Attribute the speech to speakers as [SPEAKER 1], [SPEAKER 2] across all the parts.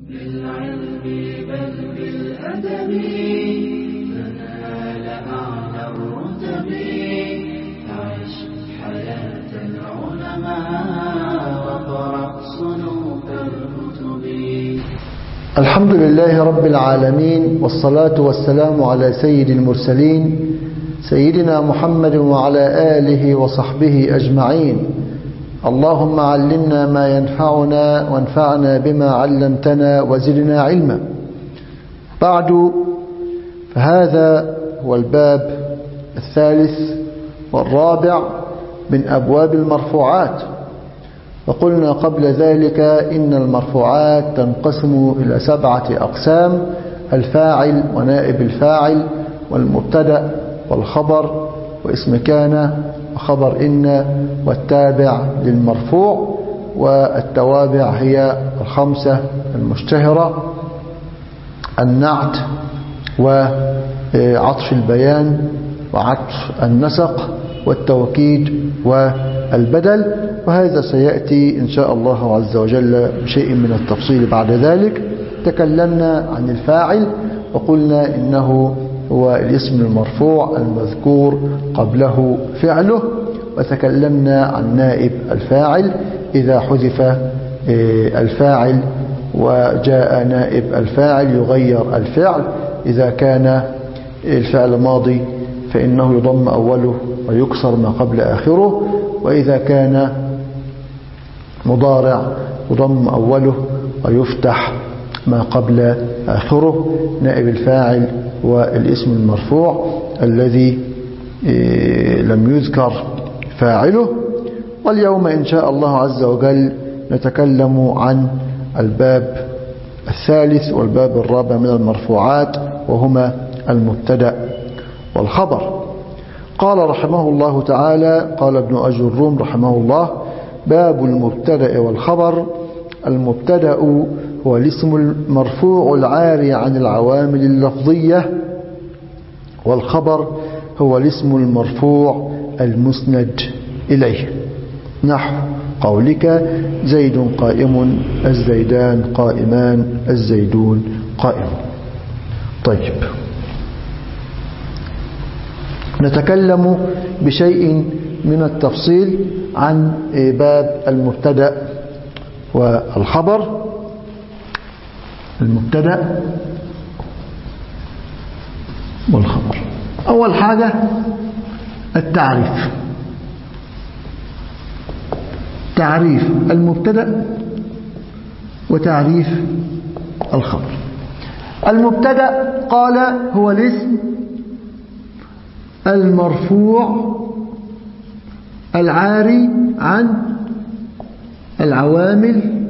[SPEAKER 1] بالعلم بل بالأدب تنال أعلى الرتب عش حياة العلماء وقرأ صنوف الكتب.
[SPEAKER 2] الحمد لله رب العالمين، والصلاة والسلام على سيد المرسلين سيدنا محمد وعلى آله وصحبه أجمعين. اللهم علمنا ما ينفعنا وانفعنا بما علمتنا وزدنا علما. بعد، فهذا هو الباب الثالث والرابع من أبواب المرفوعات. وقلنا قبل ذلك إن المرفوعات تنقسم إلى 7 أقسام: الفاعل ونائب الفاعل والمبتدأ والخبر واسم كان وخبر إن والتابع للمرفوع. والتوابع هي 5 المشتهرة: النعت وعطف البيان وعطف النسق والتوكيد والبدل. وهذا سيأتي إن شاء الله عز وجل بشيء من التفصيل بعد ذلك. تكلمنا عن الفاعل وقلنا إنه هو الاسم المرفوع المذكور قبله فعله. وتكلمنا عن نائب الفاعل إذا حذف الفاعل وجاء نائب الفاعل يغير الفعل. إذا كان الفعل ماضي فإنه يضم أوله ويكسر ما قبل آخره، وإذا كان مضارع يضم أوله ويفتح ما قبل آخره. نائب الفاعل والاسم المرفوع الذي لم يذكر فاعله. واليوم إن شاء الله عز وجل نتكلم عن الباب الثالث والباب الرابع من المرفوعات، وهما المبتدأ والخبر. قال رحمه الله تعالى، قال ابن أجر الروم رحمه الله: باب المبتدأ والخبر. المبتدأ هو الاسم المرفوع العاري عن العوامل اللفظية، والخبر هو الاسم المرفوع المسند إليه، نحو قولك: زيد قائم، الزيدان قائمان، الزيدون قائم. طيب، نتكلم بشيء من التفصيل عن باب المبتدأ والخبر. المبتدأ والخبر. أول حاجة التعريف. تعريف المبتدأ وتعريف الخبر. المبتدأ قال هو الاسم المرفوع العاري عن العوامل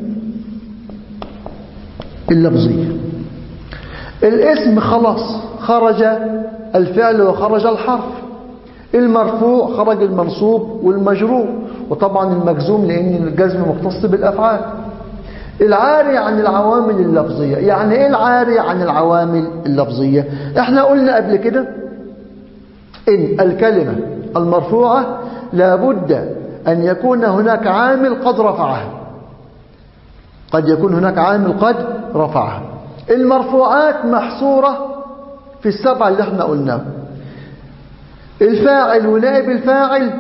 [SPEAKER 2] اللفظية. الاسم خلاص خرج الفعل وخرج الحرف. المرفوع خرج المنصوب والمجرور، وطبعا المجزوم لأن الجزم مختص بالأفعال. العاري عن العوامل اللفظية. يعني ايه العاري عن العوامل اللفظية؟ احنا قلنا قبل كده إن الكلمة المرفوعة لابد أن يكون هناك عامل قد رفعها. قد يكون هناك عامل قد رفعها. المرفوعات محصورة في 7 اللي احنا قلناه: الفاعل ونائب الفاعل،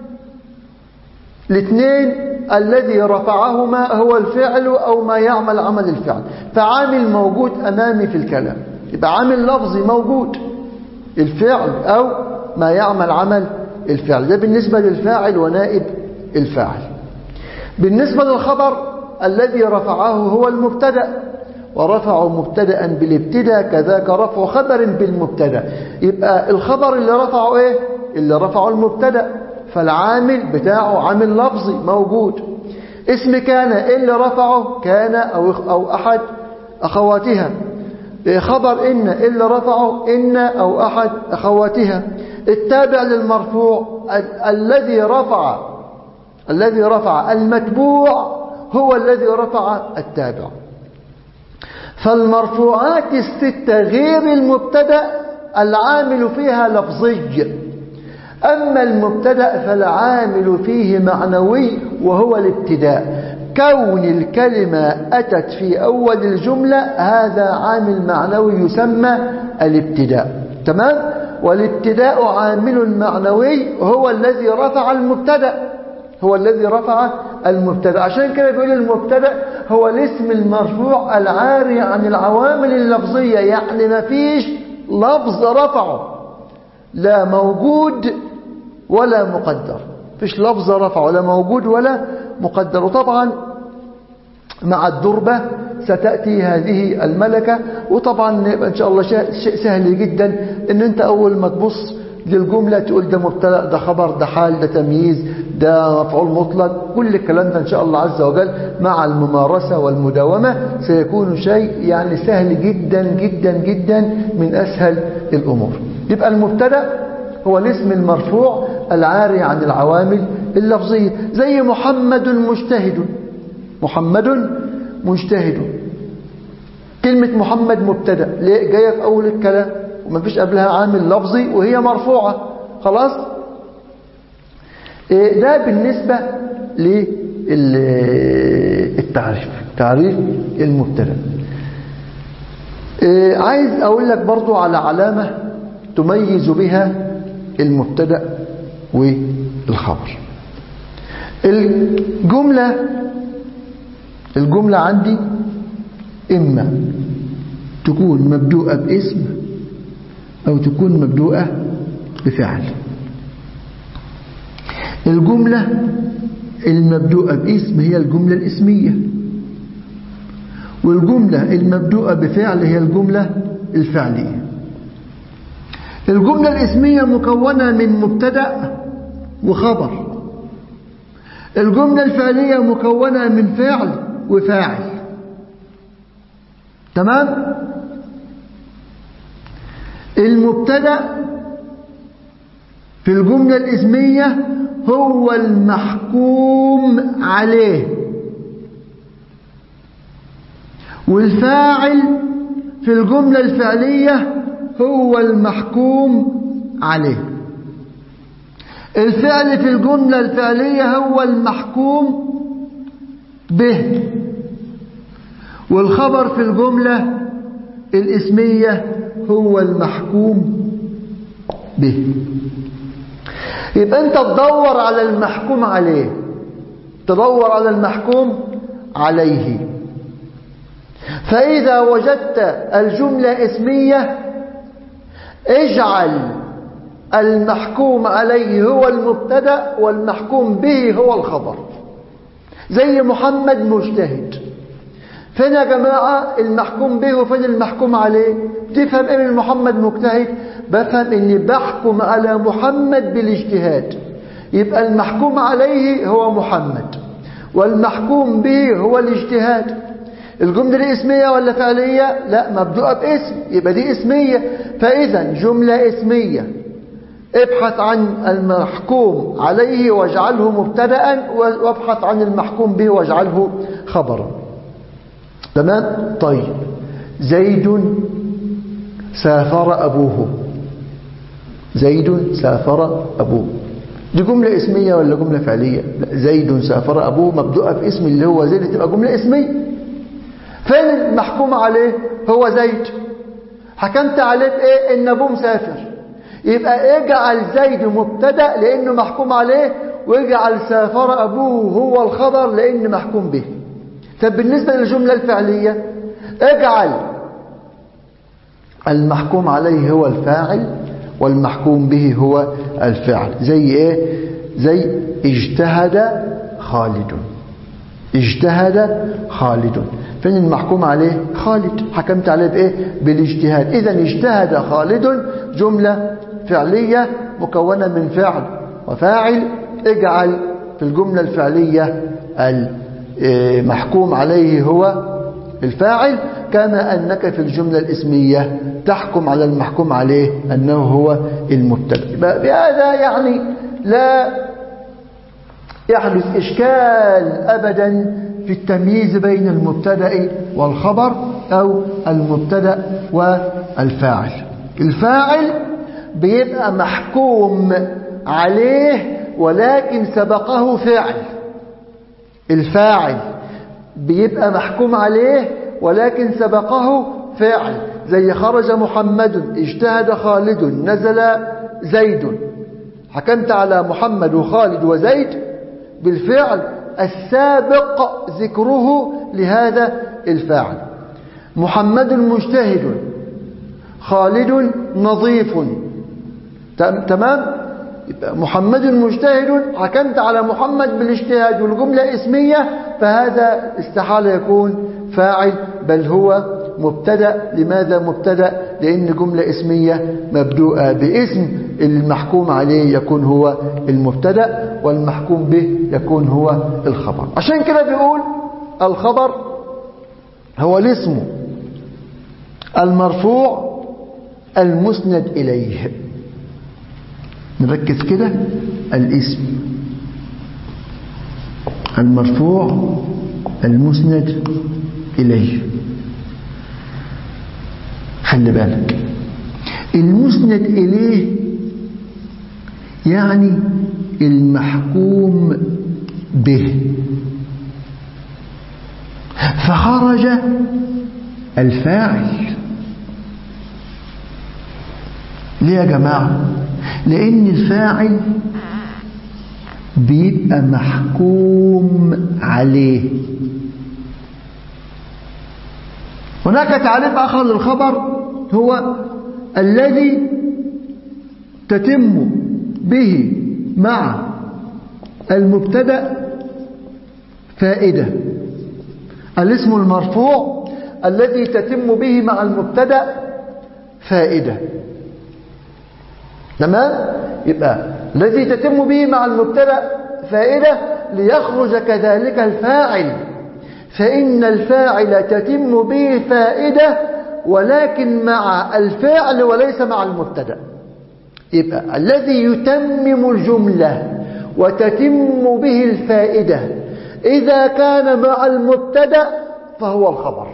[SPEAKER 2] الاثنين الذي رفعهما هو الفعل أو ما يعمل عمل الفعل. فعامل موجود أمامي في الكلام، يبقى عامل لفظي موجود، الفعل أو ما يعمل عمل الفعل. ده بالنسبة للفاعل ونائب الفاعل. بالنسبة للخبر الذي رفعه هو المبتدأ، ورفعوا مبتدأ بالابتداء كذاك رفع خبر بالمبتدأ. يبقى الخبر اللي رفعه ايه؟ اللي رفعه المبتدأ، فالعامل بتاعه عامل لفظي موجود. اسم كان اللي رفعه كان أو أحد أخواتها. خبر إن اللي رفعه إن أو أحد أخواتها. التابع للمرفوع الذي رفع المتبوع هو الذي رفع التابع. فالمرفوعات 6 غير المبتدأ العامل فيها لفظي، أما المبتدأ فالعامل فيه معنوي وهو الابتداء. كون الكلمة أتت في أول الجملة هذا عامل معنوي يسمى الابتداء. تمام؟ والابتداء عامل معنوي هو الذي رفع المبتدأ، هو الذي رفع المبتدأ. عشان كده بيقول المبتدأ هو الاسم المرفوع العاري عن العوامل اللفظية، يعني ما فيش لفظ رفعه، لا موجود ولا مقدر، فيش لفظ رفعه لا موجود ولا مقدر. وطبعا مع الدربة ستأتي هذه الملكة، وطبعا إن شاء الله شيء سهل جدا إن أنت أول ما تبص للجملة تقول ده مبتدأ، ده خبر، ده حال، ده تمييز، ده مفعول مطلق. كل الكلام ده إن شاء الله عز وجل مع الممارسة والمداومة سيكون شيء يعني سهل جدا جدا جدا، من أسهل الأمور. يبقى المبتدأ هو الاسم المرفوع العاري عن العوامل اللفظية، زي محمد مجتهد. محمد مجتهد، كلمة محمد مبتدأ ليه؟ جاية في أول الكلام وما فيش قبلها عامل لفظي وهي مرفوعة خلاص. ده بالنسبة للتعريف، تعريف المبتدأ. عايز أقول لك برضو على علامة تميز بها المبتدأ والخبر. الجملة عندي إما تكون مبدوءة باسم أو تكون مبدوءة بفعل. الجملة المبدوءة باسم هي الجملة الاسمية، والجملة المبدوءة بفعل هي الجملة الفعلية. الجملة الاسمية مكونة من مبتدأ وخبر، الجملة الفعلية مكونة من فعل وفاعل. تمام؟ المبتدأ في الجملة الاسمية هو المحكوم عليه، والفاعل في الجملة الفعلية هو المحكوم عليه. الفعل في الجملة الفعلية هو المحكوم به، والخبر في الجملة الاسمية هو المحكوم به. يبقى أنت تدور على المحكوم عليه، تدور على المحكوم عليه. فإذا وجدت الجملة اسمية اجعل المحكوم عليه هو المبتدأ والمحكوم به هو الخبر. زي محمد مجتهد، فين يا جماعة المحكوم به وفين المحكوم عليه؟ تفهم ايه من محمد مجتهد؟ بفهم اني بحكم على محمد بالاجتهاد، يبقى المحكوم عليه هو محمد والمحكوم به هو الاجتهاد. الجملة دي اسمية ولا فعلية؟ لا، مبدوءة باسم، يبقى دي اسمية. فإذا جملة اسمية ابحث عن المحكوم عليه واجعله مبتدأ، وابحث عن المحكوم به واجعله خبرا. تمام؟ طيب، زيد سافر أبوه. زيد سافر أبوه، دي جملة اسمية ولا جملة فعلية؟ لا، زيد سافر أبوه مبدوءة باسم اللي هو زيد، تبقى جملة اسمية. فين المحكوم عليه؟ هو زيد. حكمت عليه بإيه؟ إن أبوه مسافر، يبقى اجعل زيد مبتدأ لأنه محكوم عليه، واجعل سافر أبوه هو الخبر لأنه محكوم به. طب بالنسبة للجملة الفعلية اجعل المحكوم عليه هو الفاعل والمحكوم به هو الفعل. زي ايه؟ زي اجتهد خالد. اجتهد خالد، فين المحكوم عليه؟ خالد. حكمت عليه بايه؟ بالاجتهاد. اذا اجتهد خالد جملة فعلية مكونة من فعل وفاعل. اجعل في الجملة الفعلية المحكوم عليه هو الفاعل، كما أنك في الجملة الاسمية تحكم على المحكوم عليه أنه هو المبتدأ. بهذا يعني لا يحدث إشكال أبدا في التمييز بين المبتدأ والخبر أو المبتدأ والفاعل. الفاعل بيبقى محكوم عليه ولكن سبقه فعل. الفاعل بيبقى محكوم عليه ولكن سبقه فعل، زي خرج محمد، اجتهد خالد، نزل زيد. حكمت على محمد وخالد وزيد بالفعل السابق ذكره لهذا الفاعل. محمد مجتهد، خالد نظيف. تمام؟ محمد مجتهد، حكمت على محمد بالاجتهاد والجملة اسمية، فهذا استحال يكون فاعل بل هو مبتدأ. لماذا مبتدأ؟ لأن جملة اسمية مبدوءة باسم، المحكوم عليه يكون هو المبتدأ والمحكوم به يكون هو الخبر. عشان كده بيقول الخبر هو الاسم المرفوع المسند إليه. نركز كده، الاسم المرفوع المسند إليه. خلي بالك، المسند إليه يعني المحكوم به. فخرج الفاعل. ليه يا جماعة؟ لأن الفاعل بيبقى محكوم عليه. هناك تعريف آخر للخبر، هو الذي تتم به مع المبتدأ فائدة. الاسم المرفوع الذي تتم به مع المبتدأ فائدة. تمام؟ يبقى الذي تتم به مع المبتدأ فائدة ليخرج كذلك الفاعل، فإن الفاعل تتم به فائدة ولكن مع الفعل وليس مع المبتدأ. يبقى الذي يتمم الجملة وتتم به الفائدة إذا كان مع المبتدأ فهو الخبر.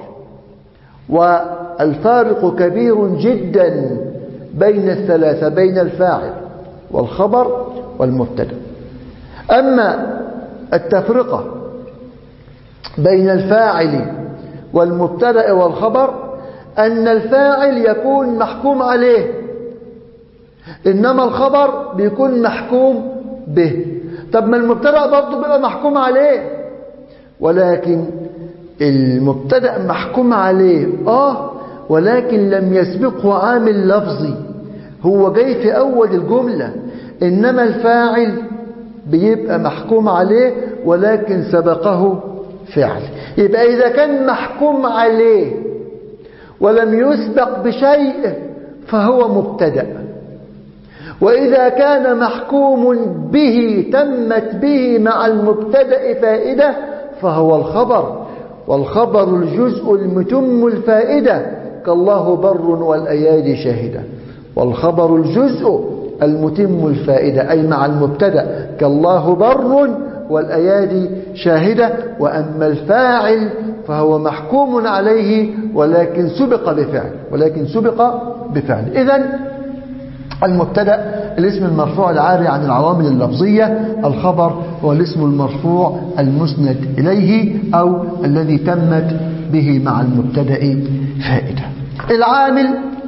[SPEAKER 2] والفارق كبير جدا بين الثلاثة، بين الفاعل والخبر والمبتدأ. أما التفرقة بين الفاعل والمبتدأ والخبر أن الفاعل يكون محكوم عليه، إنما الخبر بيكون محكوم به. طب ما المبتدأ برضه بيبقى محكوم عليه، ولكن المبتدأ محكوم عليه ولكن لم يسبقه عامل لفظي، هو جاي في أول الجملة. إنما الفاعل بيبقى محكوم عليه ولكن سبقه فعل. يبقى إذا كان محكوم عليه ولم يسبق بشيء فهو مبتدأ، وإذا كان محكوم به تمت به مع المبتدأ فائدة فهو الخبر. والخبر الجزء المتم الفائدة كالله بر والأيادي شاهدة. والخبر الجزء المتم الفائدة أي مع المبتدأ كالله بر والأيادي شاهدة. وأما الفاعل فهو محكوم عليه ولكن سبق بفعل. إذن المبتدأ الاسم المرفوع العاري عن العوامل اللفظية، الخبر هو الاسم المرفوع المسند إليه أو الذي تمت به مع المبتدأ فائدة. العامل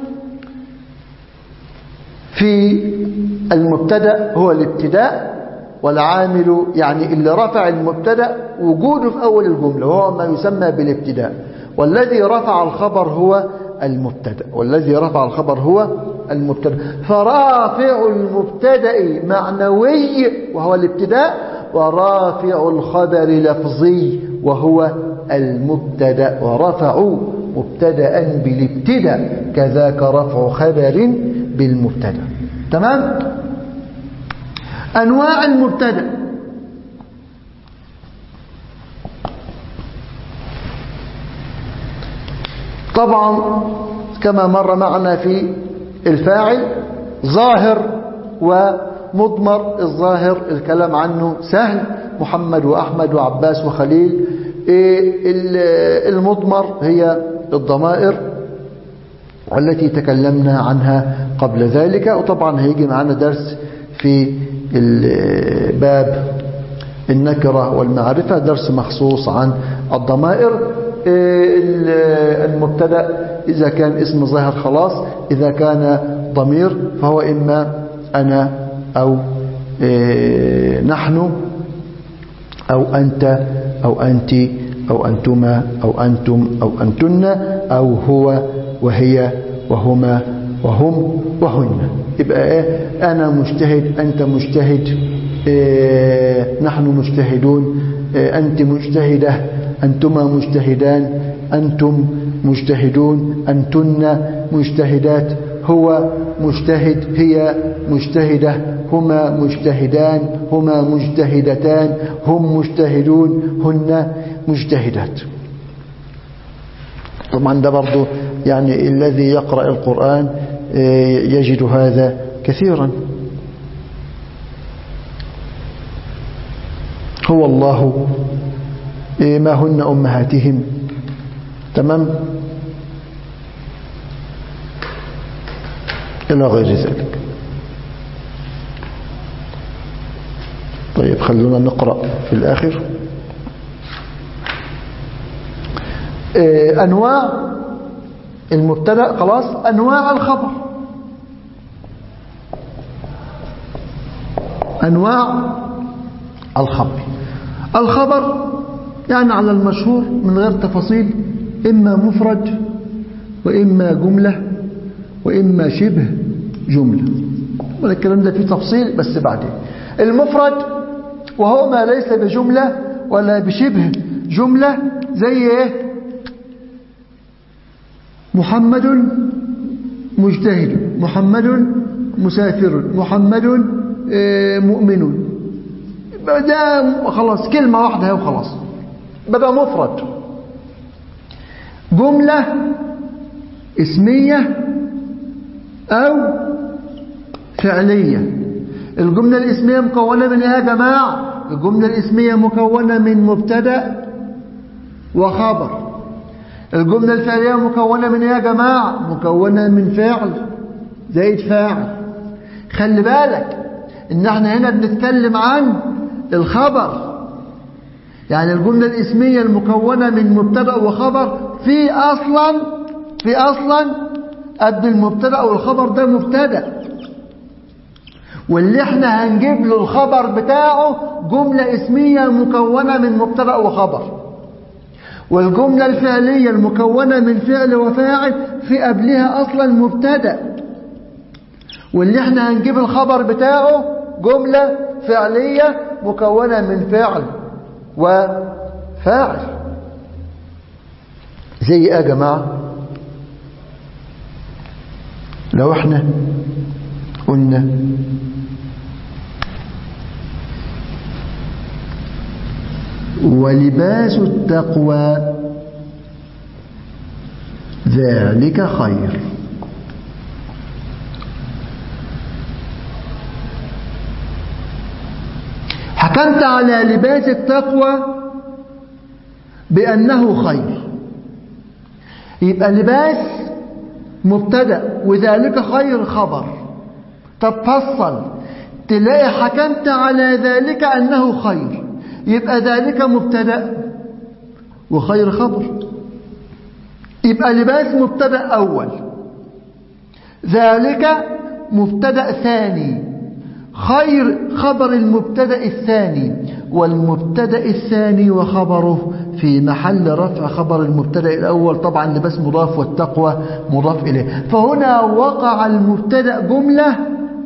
[SPEAKER 2] في المبتدأ هو الابتداء، والعامل يعني اللي رفع المبتدأ وجوده في أول الجملة وهو ما يسمى بالابتداء. والذي رفع الخبر هو المبتدأ. فرافع المبتدأ معنوي وهو الابتداء، ورافع الخبر لفظي وهو المبتدأ. ورفعوا مبتدأ بالابتداء كذاك رفع خبر بالمبتدأ. تمام؟ أنواع المبتدأ. طبعا كما مر معنا في الفاعل ظاهر ومضمر. الظاهر الكلام عنه سهل، محمد وأحمد وعباس وخليل. المضمر هي الضمائر التي تكلمنا عنها قبل ذلك. وطبعا هيجي معنا درس في باب النكرة والمعرفة درس مخصوص عن الضمائر. المبتدأ إذا كان اسم ظاهر خلاص، إذا كان ضمير فهو إما أنا أو نحن أو أنت أو أنت أو أنتما أو أنتم أو أنتن أو هو وهي وهما وهم وهن. يبقى أنا مجتهد، أنت مجتهد، نحن مجتهدون، أنت مجتهدة، أنتما مجتهدان، أنتم مجتهدون، أنتن مجتهدات، هو مجتهد، هي مجتهدة، هما مجتهدان، هما مجتهدتان، هم مجتهدون، هن مجتهدات. طبعا ده برضو يعني الذي يقرأ القرآن يجد هذا كثيرا. هو الله ما هن أمهاتهم. تمام، إلى غير ذلك. طيب خلونا نقرأ في الآخر. أنواع المبتدأ خلاص. أنواع الخبر، أنواع الخبر. الخبر يعني على المشهور من غير تفاصيل، إما مفرد وإما جملة وإما شبه جملة. والكلام ده فيه تفصيل بس بعدين. المفرد وهو ما ليس بجملة ولا بشبه جملة، زي ايه؟ محمد مجتهد، محمد مسافر، محمد مؤمن. ده خلاص كلمة واحدة وخلاص بقى مفرد. جملة اسمية أو فعلية. الجملة الاسمية مكونة من ايه يا جماعة؟ الجملة الاسمية مكونة من مبتدأ وخبر. الجملة الفعلية مكونة من ايه يا جماعة؟ مكونة من فعل زائد فاعل. خلي بالك ان احنا هنا بنتكلم عن الخبر، يعني الجملة الاسمية المكونة من مبتدأ وخبر في اصلا قبل المبتدأ والخبر ده مبتدأ، واللي احنا هنجيب له الخبر بتاعه جملة اسمية مكونة من مبتدأ وخبر. والجملة الفعلية المكونة من فعل وفاعل في قبلها أصلا مبتدأ، واللي احنا هنجيب الخبر بتاعه جملة فعلية مكونة من فعل وفاعل. زي ايه يا جماعة؟ لو احنا قلنا ولباس التقوى ذلك خير. حكمت على لباس التقوى بأنه خير، يبقى لباس مبتدأ وذلك خير خبر. طب فصل تلاقي حكمت على ذلك أنه خير، يبقى ذلك مبتدأ وخير خبر. يبقى لباس مبتدأ أول، ذلك مبتدأ ثاني، خير خبر المبتدأ الثاني، والمبتدأ الثاني وخبره في محل رفع خبر المبتدأ الأول. طبعا لباس مضاف والتقوى مضاف إليه، فهنا وقع المبتدأ جملة،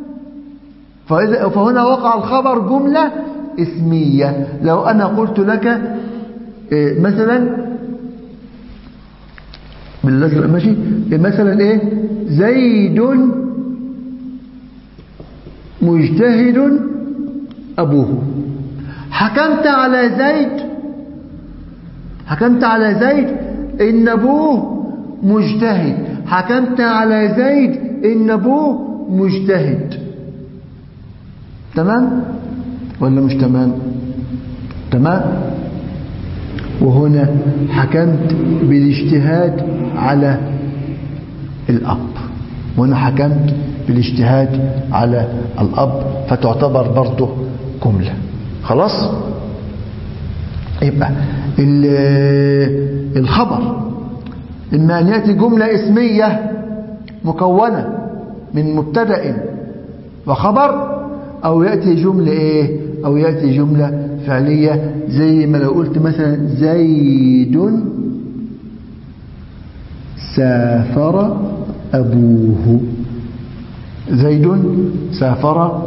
[SPEAKER 2] فهنا وقع الخبر جملة اسمية. لو أنا قلت لك مثلا بالأزرق ماشي، مثلا ايه؟ زيد مجتهد أبوه. حكمت على زيد إن أبوه مجتهد، حكمت على زيد إن أبوه مجتهد. تمام ولا مش تمام؟ تمام. وهنا حكمت بالاجتهاد على الأب، وهنا حكمت بالاجتهاد على الأب، فتعتبر برضه جملة. خلاص يبقى الخبر إما أن يأتي جملة اسمية مكونة من مبتدأ وخبر، أو يأتي جملة إيه؟ أو يأتي جملة فعلية، زي ما لو قلت مثلا زيد سافر أبوه. زيد سافر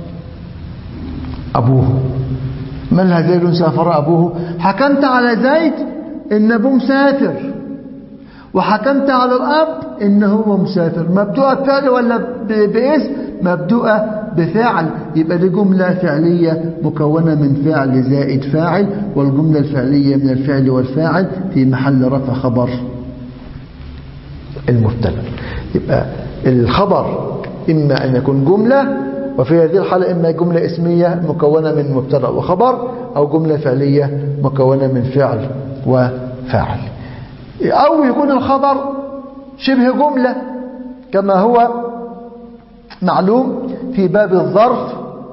[SPEAKER 2] أبوه. ما لها زيد سافر أبوه؟ حكمت على زيد إن أبوه مسافر، وحكمت على الأب إنه هو مسافر. مبدوءة بفعل ولا باسم؟ مبدوءة بفعل. يبقى دي جملة فعلية مكونة من فعل زائد فاعل، والجملة الفعلية من الفعل والفاعل في محل رفع خبر المبتدأ. يبقى الخبر إما أن يكون جملة، وفي هذه الحالة إما جملة اسمية مكونة من مبتدأ وخبر، أو جملة فعلية مكونة من فعل وفاعل، أو يكون الخبر شبه جملة كما هو معلوم في باب الظرف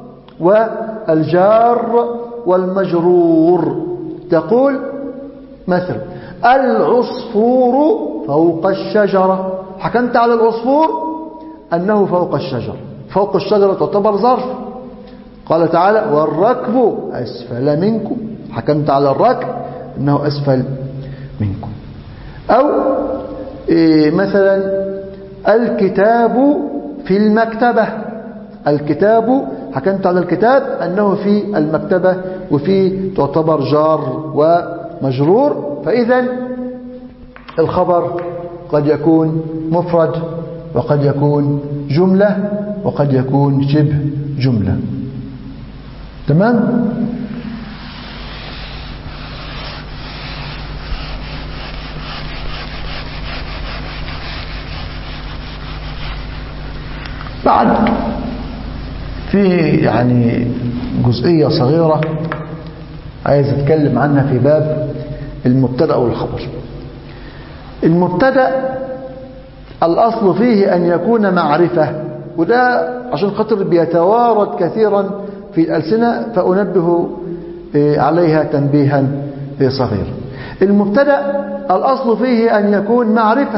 [SPEAKER 2] والجار والمجرور. تقول مثلا العصفور فوق الشجرة، حكمت على العصفور أنه فوق الشجرة. فوق الشجرة تعتبر ظرف. قال تعالى والركب أسفل منكم، حكمت على الركب أنه أسفل منكم. أو مثلا الكتاب في المكتبة. الكتاب حكمت على الكتاب أنه في المكتبة، وفي تعتبر جار ومجرور. فإذا الخبر قد يكون مفرد، وقد يكون جملة، وقد يكون شبه جملة. تمام؟ بعد في يعني جزئية صغيرة عايز أتكلم عنها في باب المبتدأ والخبر. المبتدأ الأصل فيه أن يكون معرفة، وده عشان خاطر بيتوارد كثيرا في الألسنة، فأنبه عليها تنبيها صغيرا. المبتدأ الأصل فيه أن يكون معرفة،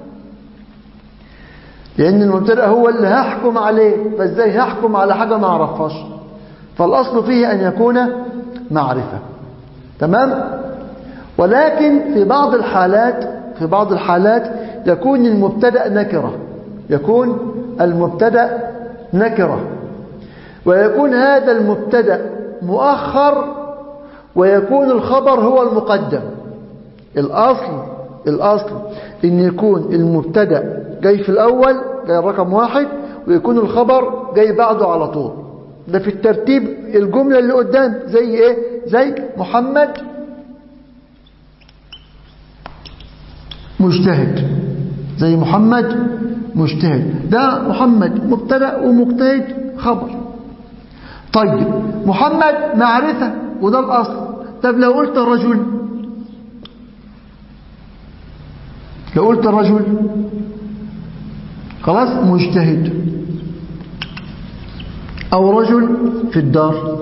[SPEAKER 2] لأن المبتدأ هو اللي هحكم عليه، فإزاي هحكم على حاجة ما أعرفهاش؟ فالأصل فيه أن يكون معرفة. تمام؟ ولكن في بعض الحالات يكون المبتدأ نكرة، يكون المبتدأ نكرة، ويكون هذا المبتدأ مؤخر، ويكون الخبر هو المقدم. الأصل إن يكون المبتدأ جاي في الأول، جاي رقم واحد، ويكون الخبر جاي بعده على طول. ده في الترتيب الجملة اللي قدام. زي إيه؟ زي محمد مجتهد. زي محمد مجتهد، ده محمد مبتدأ ومجتهد خبر. طيب محمد معرفة، وده الأصل. طب لو قلت الرجل خلاص مجتهد، أو رجل في الدار.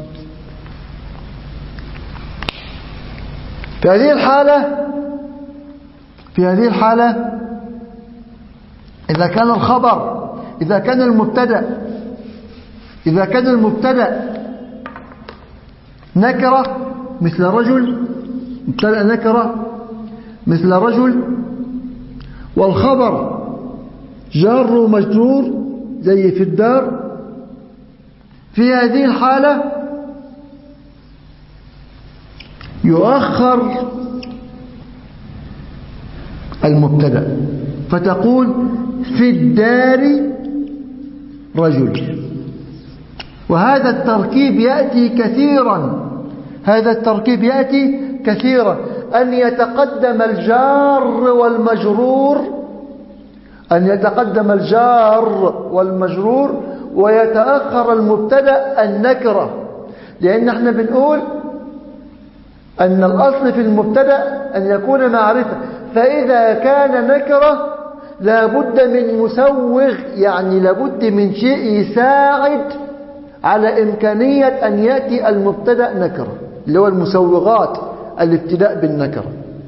[SPEAKER 2] في هذه الحالة إذا كان المبتدأ نكرة مثل رجل، مبتدأ نكرة مثل رجل، والخبر جار ومجرور زي في الدار، في هذه الحالة يؤخر المبتدأ، فتقول في الدار رجل. وهذا التركيب يأتي كثيرا، أن يتقدم الجار والمجرور ويتأخر المبتدأ النكرة. لأن احنا بنقول أن الأصل في المبتدأ أن يكون معرفة، فإذا كان نكرة لابد من مسوغ، يعني لابد من شيء يساعد على إمكانية أن يأتي المبتدأ نكرة. اللي هو المسوغات الابتداء بالنكرة.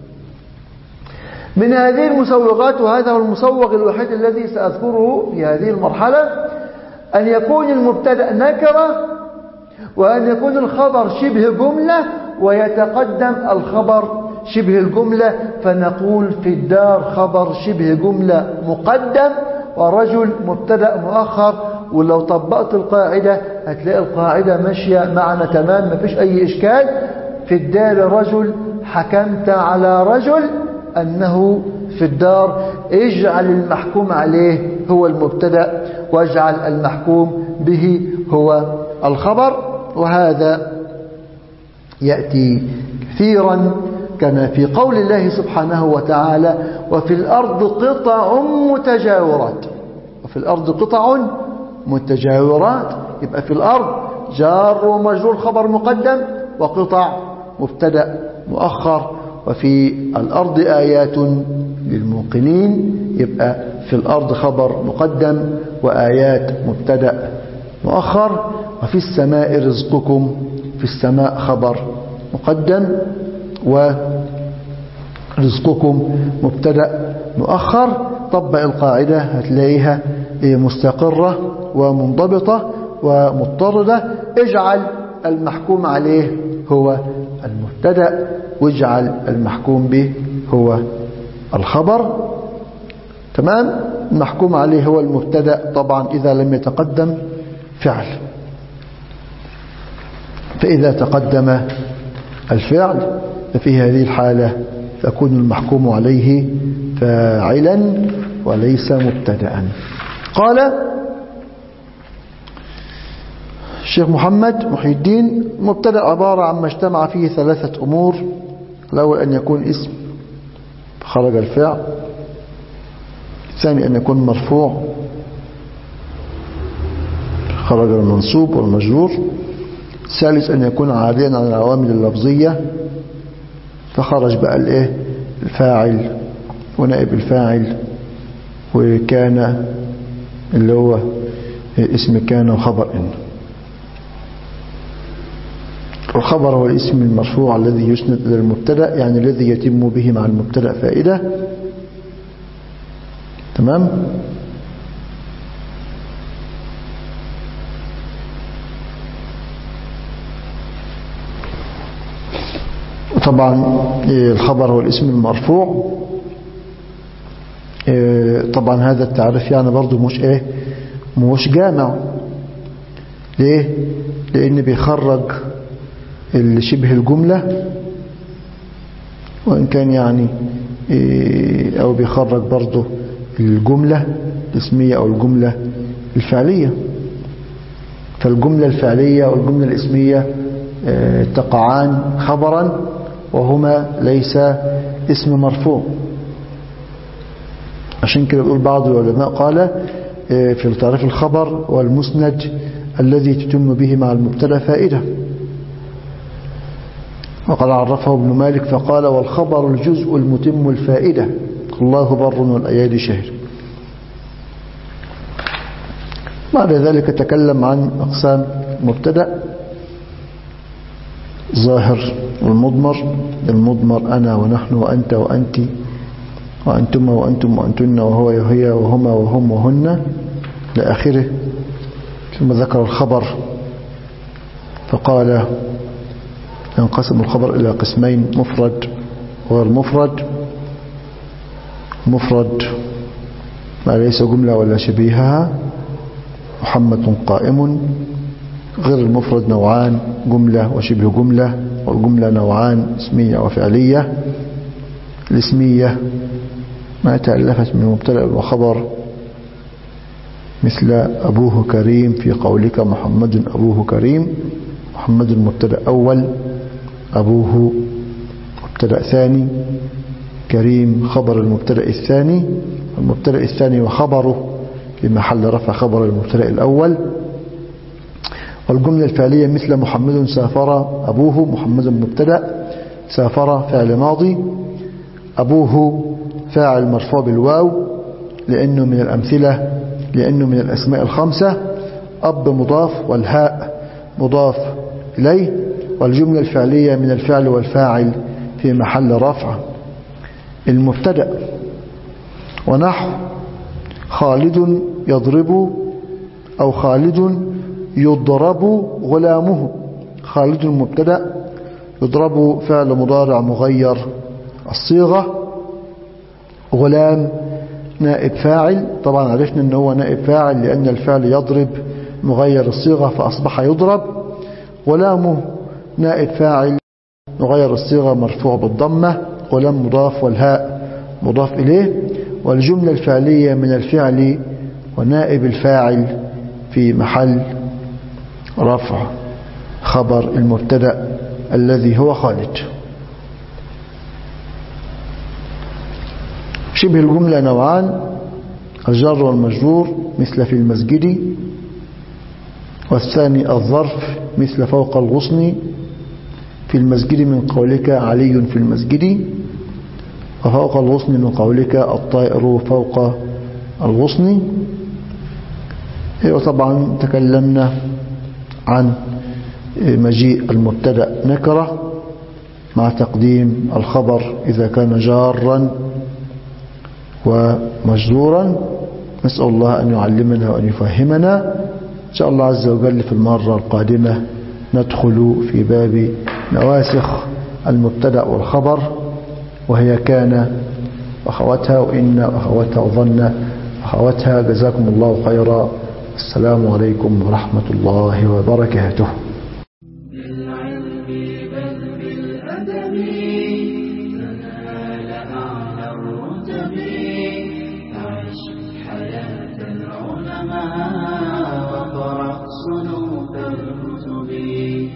[SPEAKER 2] من هذه المسوغات، وهذا هو المسوغ الوحيد الذي سأذكره في هذه المرحلة، أن يكون المبتدأ نكرة، وأن يكون الخبر شبه جملة، ويتقدم الخبر شبه الجملة. فنقول في الدار خبر شبه جملة مقدم، ورجل مبتدأ مؤخر. ولو طبقت القاعدة هتلاقي القاعدة ماشية معنا تمام، ما فيش أي إشكال. في الدار رجل، حكمت على رجل أنه في الدار، اجعل المحكوم عليه هو المبتدأ، واجعل المحكوم به هو الخبر. وهذا يأتي كثيرا كما في قول الله سبحانه وتعالى: وفي الأرض قطع متجاورات. وفي الأرض قطع متجاورات، يبقى في الأرض جار ومجرور خبر مقدم، وقطع مبتدأ مؤخر. وفي الأرض آيات للموقنين، يبقى في الأرض خبر مقدم وآيات مبتدأ مؤخر. وفي السماء رزقكم، في السماء خبر مقدم ورزقكم مبتدأ مؤخر. طبق القاعدة هتلاقيها مستقرة ومنضبطة ومضطردة. اجعل المحكوم عليه هو المبتدأ، واجعل المحكوم به هو الخبر. تمام؟ المحكوم عليه هو المبتدأ طبعا إذا لم يتقدم فعل. فإذا تقدم الفعل ففي هذه الحالة يكون المحكوم عليه فاعلا وليس مبتدأ. قال الشيخ محمد محي الدين: مبتدأ عبارة عما اجتمع فيه ثلاثة أمور. الأول أن يكون اسم خرج الفعل، الثاني أن يكون مرفوع خرج المنصوب والمجرور، الثالث أن يكون عاريا عن العوامل اللفظية فخرج بقى الايه الفاعل ونائب الفاعل، وكان اللي هو اسم كان وخبر إن. الخبر هو الاسم المرفوع الذي يسند إلى المبتدأ، يعني الذي يتم به مع المبتدأ فائدة. تمام؟ طبعا الخبر هو الاسم المرفوع. طبعا هذا التعريف يعني برضو مش جامع. ليه؟ لأن بيخرج شبه الجملة، وإن كان يعني أو بيخرج برضو الجملة الاسمية أو الجملة الفعلية. فالجملة الفعلية والجملة الاسمية تقعان خبرا، وهما ليس اسم مرفوع. عشان كده بيقول بعض العلماء قال في تعريف الخبر والمسند الذي تتم به مع المبتدا فائدة. وقد عرفه ابن مالك فقال: والخبر الجزء المتم الفائدة، الله بر والأيادي شهر. بعد ذلك تكلم عن أقسام المبتدا: ظاهر والمضمر. المضمر أنا ونحن وأنت وأنت وأنتم وأنتم وأنتن وهو وهي وهما وهم وهن لآخره. ثم ذكر الخبر فقال: ينقسم الخبر إلى قسمين: مفرد وغير مفرد. مفرد ما ليس جملة ولا شبيهها، محمد قائم. غير المفرد نوعان: جملة وشبه جملة. والجملة نوعان: اسمية وفعلية. الاسمية ما تألفت من مبتدأ وخبر، مثل أبوه كريم في قولك محمد أبوه كريم. محمد مبتدأ أول، أبوه مبتدأ ثاني، كريم خبر المبتدأ الثاني. المبتدأ الثاني وخبره في محل رفع خبر المبتدأ الأول. والجملة الفعلية مثل محمد سافر أبوه. محمد مبتدأ، سافر فعل ماضي، أبوه فاعل مرفوع بالواو لأنه من الأمثلة، لأنه من الأسماء الخمسة. أب مضاف والهاء مضاف إليه. والجملة الفعلية من الفعل والفاعل في محل رفع المبتدأ. ونحو خالد يضرب أو خالد يضرب غلامه. خالد مبتدأ، يضرب فعل مضارع مغير الصيغة، غلام نائب فاعل. طبعا عرفنا أنه هو نائب فاعل لأن الفعل يضرب مغير الصيغة فأصبح يضرب. غلامه نائب فاعل مغير الصيغة مرفوع بالضمة، غلام مضاف والهاء مضاف إليه. والجملة الفعلية من الفعل ونائب الفاعل في محل رفع خبر المبتدأ الذي هو خالد. شبه الجملة نوعان: الجر والمجرور مثل في المسجد، والثاني الظرف مثل فوق الغصن. في المسجد من قولك علي في المسجد، وفوق الغصن من قولك الطائر فوق الغصن. وطبعا تكلمنا عن مجيء المبتدأ نكرة مع تقديم الخبر إذا كان جارا ومجرورا. نسأل الله أن يعلمنا وأن يفهمنا. إن شاء الله عز وجل في المرة القادمة ندخل في باب نواسخ المبتدأ والخبر، وهي كان وأخواتها وإن وأخواتها وظن أخواتها. جزاكم الله خيرا. السلام عليكم ورحمة الله وبركاته.
[SPEAKER 1] بالعلم بل بالأدب تنال أعلى الرتب. عش حياة العلماء وقرأ صنوع